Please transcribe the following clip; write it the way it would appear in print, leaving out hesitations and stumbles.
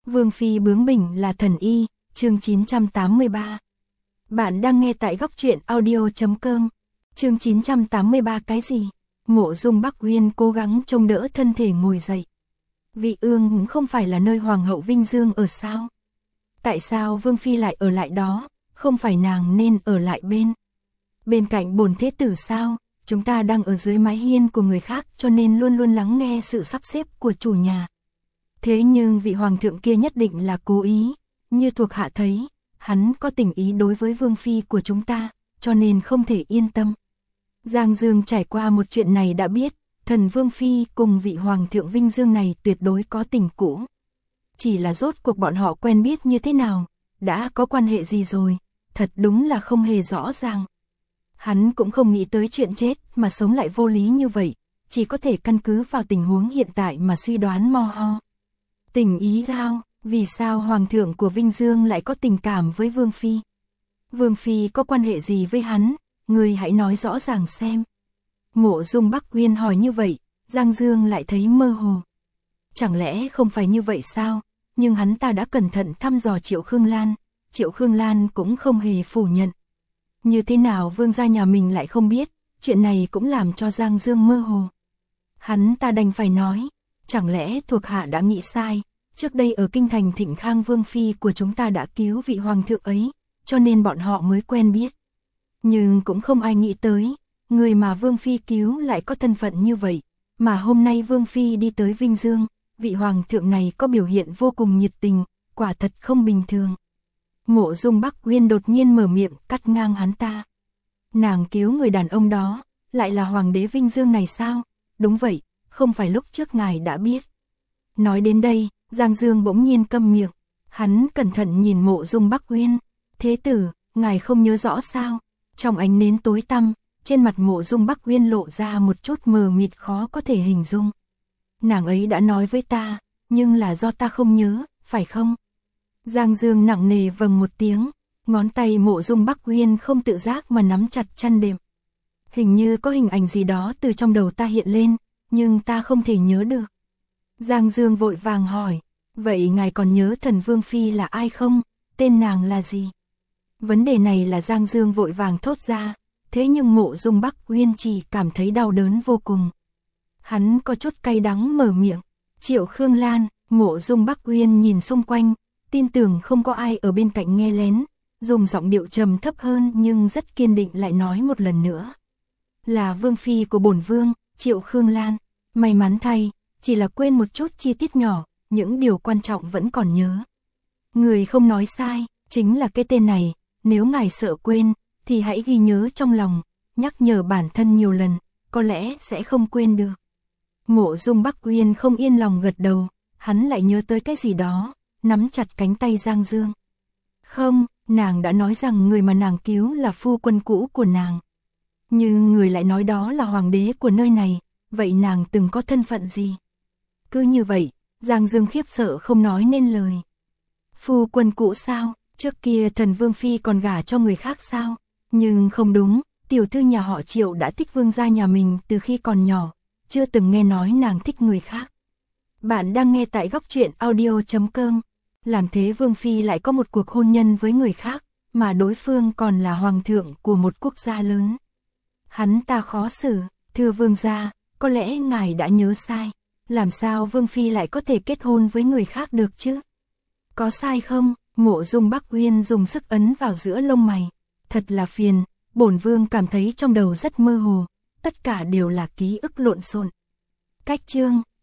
Vương phi bướng bỉnh là thần y, chương 983. Bạn đang nghe tại góc truyện audio.com. Chương 983 cái gì? Mộ Dung Bắc Uyên cố gắng trông đỡ thân thể ngồi dậy. Vị ương không phải là nơi hoàng hậu Vinh Dương ở sao? Tại sao Vương phi lại ở lại đó, không phải nàng nên ở lại bên cạnh bổn thế tử sao? Chúng ta đang ở dưới mái hiên của người khác cho nên luôn luôn lắng nghe sự sắp xếp của chủ nhà. Thế nhưng vị hoàng thượng kia nhất định là cố ý, như thuộc hạ thấy, hắn có tình ý đối với vương phi của chúng ta, cho nên không thể yên tâm. Giang Dương trải qua một chuyện này đã biết, thần vương phi cùng vị hoàng thượng Vinh Dương này tuyệt đối có tình cũ. Chỉ là rốt cuộc bọn họ quen biết như thế nào, đã có quan hệ gì rồi, thật đúng là không hề rõ ràng. Hắn cũng không nghĩ tới chuyện chết mà sống lại vô lý như vậy, chỉ có thể căn cứ vào tình huống hiện tại mà suy đoán mo ho. Tình ý sao? Vì sao hoàng thượng của Vinh Dương lại có tình cảm với Vương phi? Vương phi có quan hệ gì với hắn? Người hãy nói rõ ràng xem. Mộ Dung Bắc Uyên hỏi như vậy, Giang Dương lại thấy mơ hồ. Chẳng lẽ không phải như vậy sao? Nhưng hắn ta đã cẩn thận thăm dò Triệu Khương Lan, Triệu Khương Lan cũng không hề phủ nhận. Như thế nào vương gia nhà mình lại không biết, chuyện này cũng làm cho Giang Dương mơ hồ. Hắn ta đành phải nói, chẳng lẽ thuộc hạ đã nghĩ sai, trước đây ở kinh thành Thịnh Khang vương phi của chúng ta đã cứu vị hoàng thượng ấy, cho nên bọn họ mới quen biết. Nhưng cũng không ai nghĩ tới, người mà vương phi cứu lại có thân phận như vậy, mà hôm nay vương phi đi tới Vinh Dương, vị hoàng thượng này có biểu hiện vô cùng nhiệt tình, quả thật không bình thường. Mộ Dung Bắc Uyên đột nhiên mở miệng cắt ngang hắn ta. Nàng cứu người đàn ông đó, lại là hoàng đế Vinh Dương này sao? Đúng vậy, không phải lúc trước ngài đã biết. Nói đến đây, Giang Dương bỗng nhiên câm miệng, hắn cẩn thận nhìn Mộ Dung Bắc Uyên. Thế tử, ngài không nhớ rõ sao? Trong ánh nến tối tăm, trên mặt Mộ Dung Bắc Uyên lộ ra một chút mờ mịt khó có thể hình dung. Nàng ấy đã nói với ta, nhưng là do ta không nhớ, phải không? Giang Dương nặng nề vâng một tiếng, ngón tay Mộ Dung Bắc Uyên không tự giác mà nắm chặt chăn đệm. Hình như có hình ảnh gì đó từ trong đầu ta hiện lên, nhưng ta không thể nhớ được. Giang Dương vội vàng hỏi, vậy ngài còn nhớ thần vương phi là ai không? Tên nàng là gì? Vấn đề này là Giang Dương vội vàng thốt ra, thế nhưng Mộ Dung Bắc Uyên chỉ cảm thấy đau đớn vô cùng. Hắn có chút cay đắng mở miệng, Triệu Khương Lan. Mộ Dung Bắc Uyên nhìn xung quanh, tin tưởng không có ai ở bên cạnh nghe lén, dùng giọng điệu trầm thấp hơn nhưng rất kiên định lại nói một lần nữa. Là vương phi của bổn vương, Triệu Khương Lan. May mắn thay, chỉ là quên một chút chi tiết nhỏ, những điều quan trọng vẫn còn nhớ. Người không nói sai, chính là cái tên này, nếu ngài sợ quên, thì hãy ghi nhớ trong lòng, nhắc nhở bản thân nhiều lần, có lẽ sẽ không quên được. Mộ Dung Bắc Uyên không yên lòng gật đầu, hắn lại nhớ tới cái gì đó, nắm chặt cánh tay Giang Dương. Không, nàng đã nói rằng người mà nàng cứu là phu quân cũ của nàng. Nhưng người lại nói đó là hoàng đế của nơi này, vậy nàng từng có thân phận gì? Cứ như vậy, Giang Dương khiếp sợ không nói nên lời. Phu quân cũ sao? Trước kia thần vương phi còn gả cho người khác sao? Nhưng không đúng, tiểu thư nhà họ Triệu đã thích vương gia nhà mình từ khi còn nhỏ, chưa từng nghe nói nàng thích người khác. Bạn đang nghe tại góc truyện audio.com. Làm thế vương phi lại có một cuộc hôn nhân với người khác, mà đối phương còn là hoàng thượng của một quốc gia lớn. Hắn ta khó xử, thưa vương gia, có lẽ ngài đã nhớ sai. Làm sao vương phi lại có thể kết hôn với người khác được chứ? Có sai không? Mộ Dung Bắc Uyên dùng sức ấn vào giữa lông mày. Thật là phiền, bổn vương cảm thấy trong đầu rất mơ hồ, tất cả đều là ký ức lộn xộn. Cách chương